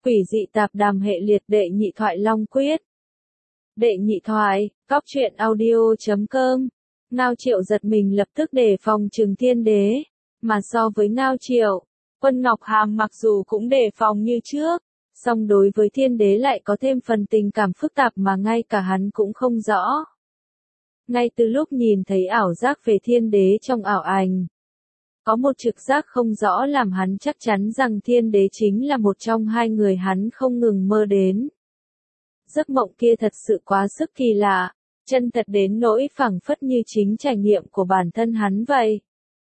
Quỷ dị tạp đàm hệ liệt đệ nhị thoại Long Quyết. Đệ nhị thoại, cóc truyện audio.com. Ngao Triệu giật mình lập tức đề phòng Trừng Thiên Đế, mà so với Ngao Triệu, Quân Ngọc Hàm mặc dù cũng đề phòng như trước, song đối với Thiên Đế lại có thêm phần tình cảm phức tạp mà ngay cả hắn cũng không rõ. Ngay từ lúc nhìn thấy ảo giác về Thiên Đế trong ảo ảnh, có một trực giác không rõ làm hắn chắc chắn rằng Thiên Đế chính là một trong hai người hắn không ngừng mơ đến. Giấc mộng kia thật sự quá sức kỳ lạ, chân thật đến nỗi phảng phất như chính trải nghiệm của bản thân hắn vậy.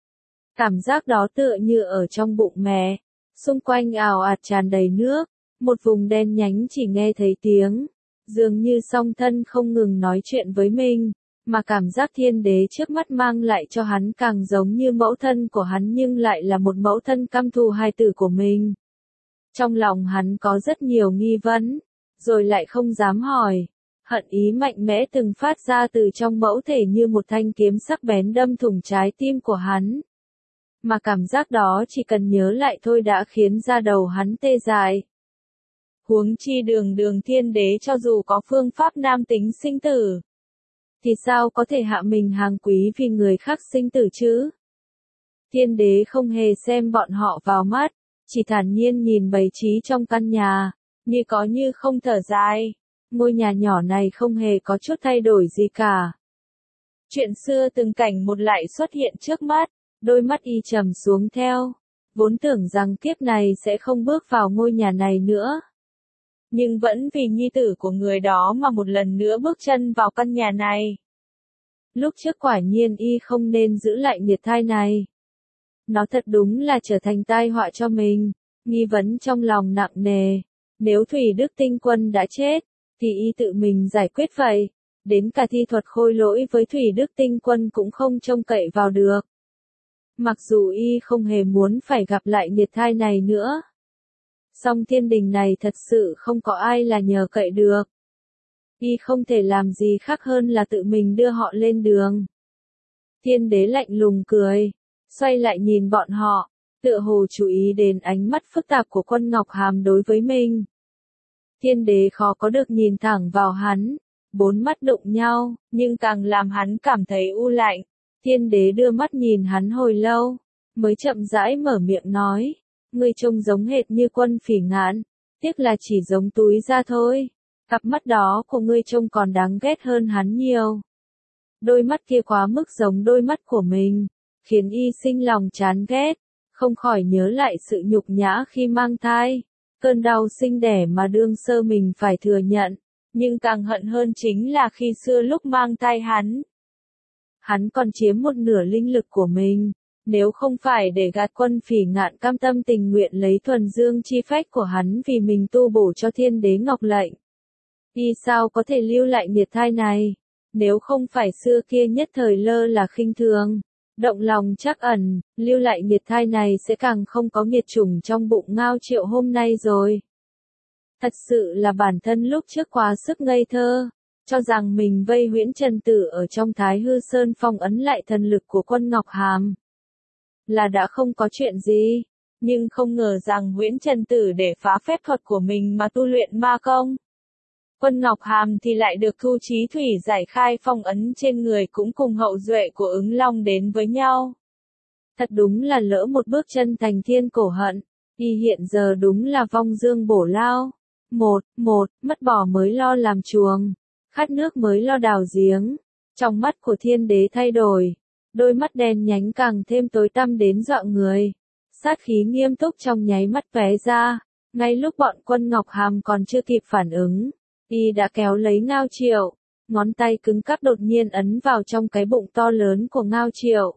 Cảm giác đó tựa như ở trong bụng mẹ, xung quanh ào ạt tràn đầy nước, một vùng đen nhánh chỉ nghe thấy tiếng, dường như song thân không ngừng nói chuyện với mình, mà cảm giác Thiên Đế trước mắt mang lại cho hắn càng giống như mẫu thân của hắn nhưng lại là một mẫu thân căm thù hài tử của mình. Trong lòng hắn có rất nhiều nghi vấn, rồi lại không dám hỏi. Hận ý mạnh mẽ từng phát ra từ trong mẫu thể như một thanh kiếm sắc bén đâm thủng trái tim của hắn. Mà cảm giác đó chỉ cần nhớ lại thôi đã khiến da đầu hắn tê dại. Huống chi đường Thiên Đế cho dù có phương pháp nam tính sinh tử, thì sao có thể hạ mình hàng quý vì người khác sinh tử chứ? Thiên Đế không hề xem bọn họ vào mắt, chỉ thản nhiên nhìn bày trí trong căn nhà, như có như không thở dài. Ngôi nhà nhỏ này không hề có chút thay đổi gì cả. Chuyện xưa từng cảnh một lại xuất hiện trước mắt, đôi mắt y trầm xuống theo. Vốn tưởng rằng kiếp này sẽ không bước vào ngôi nhà này nữa. Nhưng vẫn vì nhi tử của người đó mà một lần nữa bước chân vào căn nhà này. Lúc trước quả nhiên y không nên giữ lại nghiệt thai này. Nó thật đúng là trở thành tai họa cho mình. Nghi vấn trong lòng nặng nề. Nếu Thủy Đức Tinh Quân đã chết, thì y tự mình giải quyết vậy. Đến cả thi thuật khôi lỗi với Thủy Đức Tinh Quân cũng không trông cậy vào được. Mặc dù y không hề muốn phải gặp lại nghiệt thai này nữa. Song thiên đình này thật sự không có ai là nhờ cậy được. Y không thể làm gì khác hơn là tự mình đưa họ lên đường. Thiên Đế lạnh lùng cười, xoay lại nhìn bọn họ, tựa hồ chú ý đến ánh mắt phức tạp của Quân Ngọc Hàm đối với mình. Thiên Đế khó có được nhìn thẳng vào hắn, bốn mắt đụng nhau, nhưng càng làm hắn cảm thấy u lạnh. Thiên Đế đưa mắt nhìn hắn hồi lâu, mới chậm rãi mở miệng nói, ngươi trông giống hệt như Quân Phỉ Ngạn, tiếc là chỉ giống túi ra thôi. Cặp mắt đó của ngươi trông còn đáng ghét hơn hắn nhiều. Đôi mắt kia quá mức giống đôi mắt của mình, khiến y sinh lòng chán ghét, không khỏi nhớ lại sự nhục nhã khi mang thai. Cơn đau sinh đẻ mà đương sơ mình phải thừa nhận, nhưng càng hận hơn chính là khi xưa lúc mang thai hắn còn chiếm một nửa linh lực của mình, nếu không phải để gạt Quân Phỉ Ngạn cam tâm tình nguyện lấy thuần dương chi phách của hắn vì mình tu bổ cho Thiên Đế Ngọc lệnh. Y sao có thể lưu lại nghiệt thai này, nếu không phải xưa kia nhất thời lơ là khinh thường, động lòng trắc ẩn, lưu lại nghiệt thai này sẽ càng không có nghiệt chủng trong bụng Ngao Triệu hôm nay rồi. Thật sự là bản thân lúc trước quá sức ngây thơ, cho rằng mình vây Huyễn Trần Tử ở trong Thái Hư Sơn phong ấn lại thần lực của Quân Ngọc Hàm. Là đã không có chuyện gì, nhưng không ngờ rằng Huyễn Trần Tử để phá phép thuật của mình mà tu luyện ma công. Quân Ngọc Hàm thì lại được Thu Chí Thủy giải khai phong ấn trên người cũng cùng hậu duệ của Ứng Long đến với nhau. Thật đúng là lỡ một bước chân thành thiên cổ hận, y hiện giờ đúng là vong dương bổ lao. Mất bò mới lo làm chuồng, khát nước mới lo đào giếng. Trong mắt của Thiên Đế thay đổi, đôi mắt đen nhánh càng thêm tối tăm đến dọa người. Sát khí nghiêm túc trong nháy mắt tóe ra, ngay lúc bọn Quân Ngọc Hàm còn chưa kịp phản ứng. Y đã kéo lấy Ngao Triệu, ngón tay cứng cáp đột nhiên ấn vào trong cái bụng to lớn của Ngao Triệu.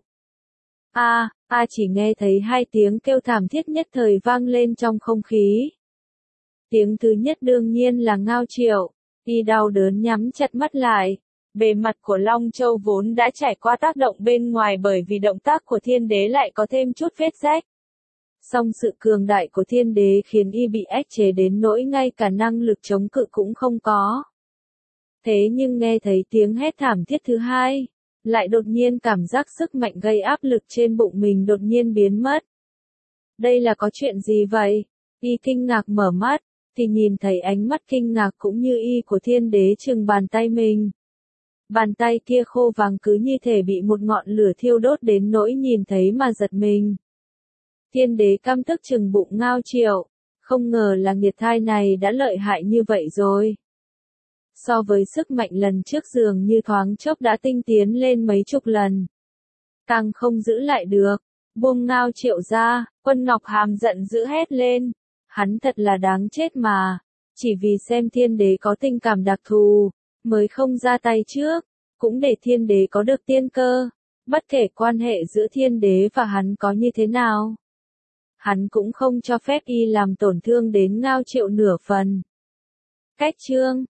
Chỉ nghe thấy hai tiếng kêu thảm thiết nhất thời vang lên trong không khí. Tiếng thứ nhất đương nhiên là Ngao Triệu, y đau đớn nhắm chặt mắt lại. Bề mặt của Long Châu vốn đã trải qua tác động bên ngoài bởi vì động tác của Thiên Đế lại có thêm chút vết rách. Song sự cường đại của Thiên Đế khiến y bị ách chế đến nỗi ngay cả năng lực chống cự cũng không có. Thế nhưng nghe thấy tiếng hét thảm thiết thứ hai, lại đột nhiên cảm giác sức mạnh gây áp lực trên bụng mình đột nhiên biến mất. Đây là có chuyện gì vậy? Y kinh ngạc mở mắt, thì nhìn thấy ánh mắt kinh ngạc cũng như y của thiên đế chừng bàn tay mình. Bàn tay kia khô vàng cứ như thể bị một ngọn lửa thiêu đốt đến nỗi nhìn thấy mà giật mình. Thiên đế căm tức chừng bụng Ngao Triệu, không ngờ là nghiệt thai này đã lợi hại như vậy rồi. So với sức mạnh lần trước dường như thoáng chốc đã tinh tiến lên mấy chục lần. Càng không giữ lại được, buông Ngao Triệu ra, Quân Ngọc Hàm giận dữ hét lên. Hắn thật là đáng chết mà, chỉ vì xem thiên đế có tình cảm đặc thù, mới không ra tay trước, cũng để thiên đế có được tiên cơ, bất kể quan hệ giữa thiên đế và hắn có như thế nào. Hắn cũng không cho phép y làm tổn thương đến Ngao Triệu nửa phần. Cách chương